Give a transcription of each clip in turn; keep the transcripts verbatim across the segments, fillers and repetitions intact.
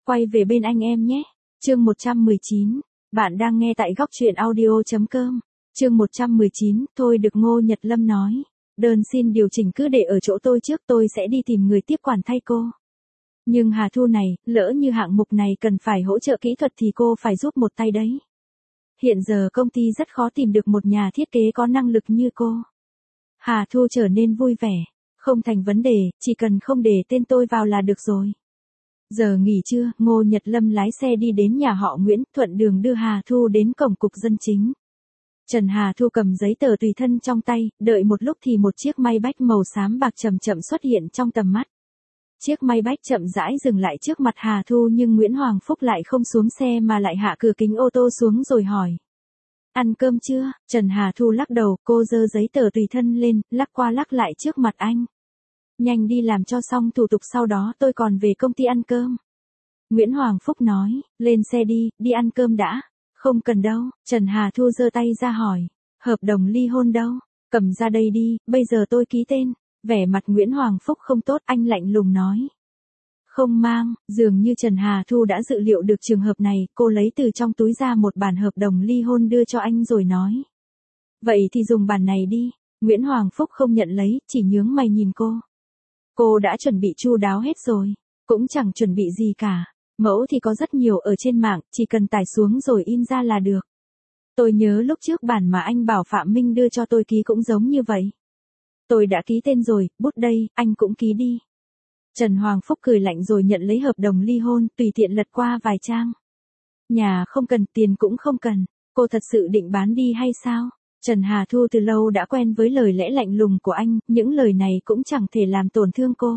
quay về bên anh em nhé. Chương một trăm mười chín. Bạn đang nghe tại góc truyện audio chấm com. Chương một trăm mười chín, thôi được Ngô Nhật Lâm nói. Đơn xin điều chỉnh cứ để ở chỗ tôi trước, tôi sẽ đi tìm người tiếp quản thay cô. Nhưng Hà Thu này, lỡ như hạng mục này cần phải hỗ trợ kỹ thuật thì cô phải giúp một tay đấy. Hiện giờ công ty rất khó tìm được một nhà thiết kế có năng lực như cô. Hà Thu trở nên vui vẻ. Không thành vấn đề, chỉ cần không để tên tôi vào là được rồi. Giờ nghỉ trưa, Ngô Nhật Lâm lái xe đi đến nhà họ Nguyễn, thuận đường đưa Hà Thu đến cổng cục dân chính. Trần Hà Thu cầm giấy tờ tùy thân trong tay, đợi một lúc thì một chiếc Maybach màu xám bạc chậm chậm xuất hiện trong tầm mắt. Chiếc Maybach chậm rãi dừng lại trước mặt Hà Thu nhưng Nguyễn Hoàng Phúc lại không xuống xe mà lại hạ cửa kính ô tô xuống rồi hỏi. Ăn cơm chưa? Trần Hà Thu lắc đầu, cô giơ giấy tờ tùy thân lên, lắc qua lắc lại trước mặt anh. Nhanh đi làm cho xong thủ tục sau đó tôi còn về công ty ăn cơm. Nguyễn Hoàng Phúc nói, lên xe đi, đi ăn cơm đã. Không cần đâu, Trần Hà Thu giơ tay ra hỏi, hợp đồng ly hôn đâu? Cầm ra đây đi, bây giờ tôi ký tên. Vẻ mặt Nguyễn Hoàng Phúc không tốt, anh lạnh lùng nói. Không mang, dường như Trần Hà Thu đã dự liệu được trường hợp này, cô lấy từ trong túi ra một bản hợp đồng ly hôn đưa cho anh rồi nói. Vậy thì dùng bản này đi. Nguyễn Hoàng Phúc không nhận lấy, chỉ nhướng mày nhìn cô. Cô đã chuẩn bị chu đáo hết rồi, cũng chẳng chuẩn bị gì cả. Mẫu thì có rất nhiều ở trên mạng, chỉ cần tải xuống rồi in ra là được. Tôi nhớ lúc trước bản mà anh bảo Phạm Minh đưa cho tôi ký cũng giống như vậy. Tôi đã ký tên rồi, bút đây, anh cũng ký đi. Trần Hoàng Phúc cười lạnh rồi nhận lấy hợp đồng ly hôn, tùy tiện lật qua vài trang. Nhà không cần, tiền cũng không cần, cô thật sự định bán đi hay sao? Trần Hà Thu từ lâu đã quen với lời lẽ lạnh lùng của anh, những lời này cũng chẳng thể làm tổn thương cô.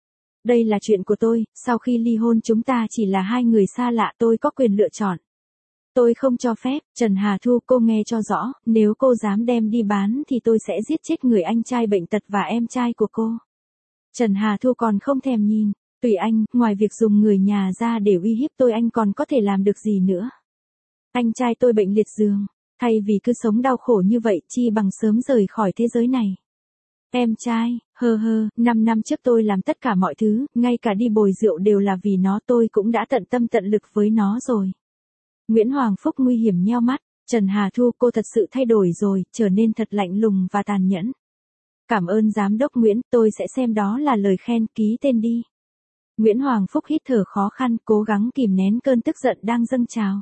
Đây là chuyện của tôi, sau khi ly hôn chúng ta chỉ là hai người xa lạ, tôi có quyền lựa chọn. Tôi không cho phép. Trần Hà Thu, cô nghe cho rõ, nếu cô dám đem đi bán thì tôi sẽ giết chết người anh trai bệnh tật và em trai của cô. Trần Hà Thu còn không thèm nhìn, tùy anh, ngoài việc dùng người nhà ra để uy hiếp tôi anh còn có thể làm được gì nữa. Anh trai tôi bệnh liệt giường, thay vì cứ sống đau khổ như vậy chi bằng sớm rời khỏi thế giới này. Em trai, hơ hơ, năm năm trước tôi làm tất cả mọi thứ, ngay cả đi bồi rượu đều là vì nó, tôi cũng đã tận tâm tận lực với nó rồi. Nguyễn Hoàng Phúc nguy hiểm nheo mắt, Trần Hà Thu, cô thật sự thay đổi rồi, trở nên thật lạnh lùng và tàn nhẫn. Cảm ơn giám đốc Nguyễn, tôi sẽ xem đó là lời khen, ký tên đi. Nguyễn Hoàng Phúc hít thở khó khăn, cố gắng kìm nén cơn tức giận đang dâng trào.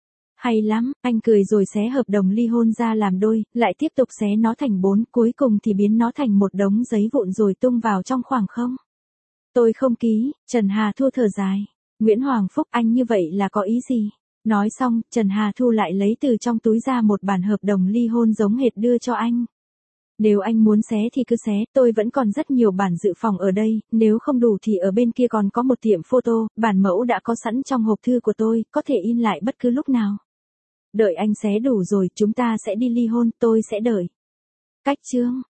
Hay lắm, anh cười rồi xé hợp đồng ly hôn ra làm đôi, lại tiếp tục xé nó thành bốn, cuối cùng thì biến nó thành một đống giấy vụn rồi tung vào trong khoảng không. Tôi không ký. Trần Hà Thu thở dài. Nguyễn Hoàng Phúc, anh như vậy là có ý gì? Nói xong, Trần Hà Thu lại lấy từ trong túi ra một bản hợp đồng ly hôn giống hệt đưa cho anh. Nếu anh muốn xé thì cứ xé, tôi vẫn còn rất nhiều bản dự phòng ở đây, nếu không đủ thì ở bên kia còn có một tiệm photo, bản mẫu đã có sẵn trong hộp thư của tôi, có thể in lại bất cứ lúc nào. Đợi anh xé đủ rồi, chúng ta sẽ đi ly hôn, tôi sẽ đợi. Cách chương.